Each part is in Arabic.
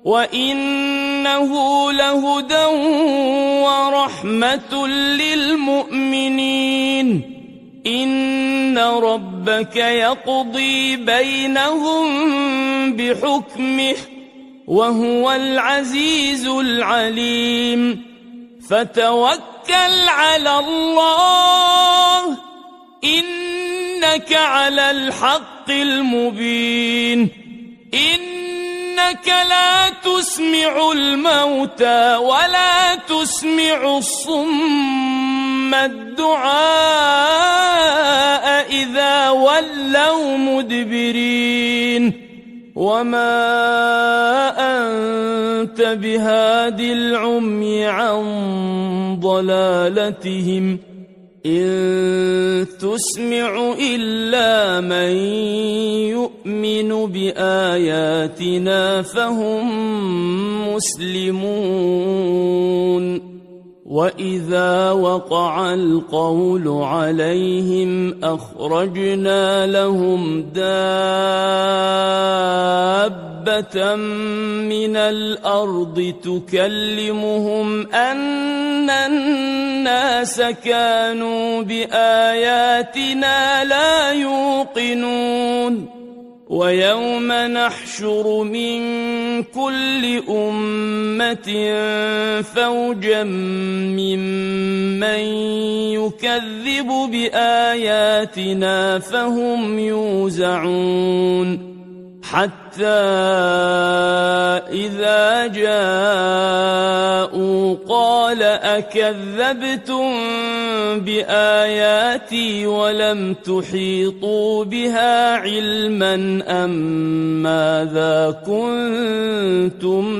وإنه لهدى ورحمة للمؤمنين. إن ربك يقضي بينهم بحكمه وهو العزيز العليم. فتوكل على الله إنك على الحق المبين. إنك لا تسمع الموتى ولا تسمع الصم الدعاء إذا ولوا مدبرين. وما أنت بهاد العمي عن ضلالتهم إن تسمع إلا من يؤمن بآياتنا فهم مسلمون. وإذا وقع القول عليهم أخرجنا لهم دابة من الأرض تكلمهم أن الناس كانوا بآياتنا لا يوقنون. ويوم نحشر من كل أمة فوجا ممن يكذب بآياتنا فهم يوزعون. حتى إذا جاءوا قال أكذبتم بآياتي ولم تحيطوا بها علما أم ماذا كنتم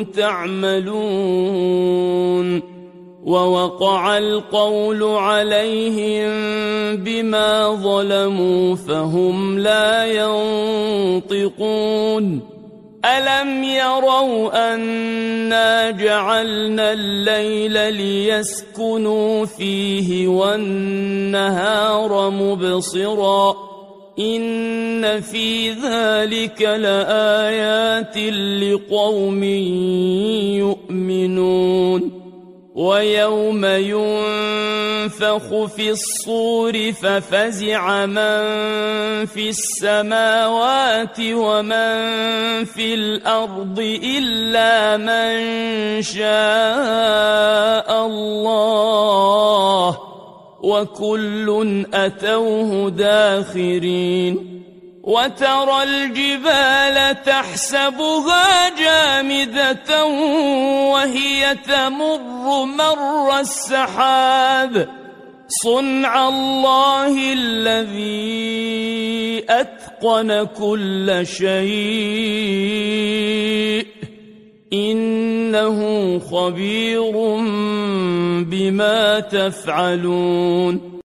تعملون. ووقع القول عليهم بما ظلموا فهم لا ينطقون. ألم يروا أنا جعلنا الليل ليسكنوا فيه والنهار مبصرا إن في ذلك لآيات لقوم يؤمنون. ويوم ينفخ في الصور ففزع من في السماوات ومن في الأرض إلا من شاء الله وكل أتوه داخرين. وترى الجبال تحسبها جامدة وهي تمر مر السحاب صنع الله الذي أتقن كل شيء إنه خبير بما تفعلون.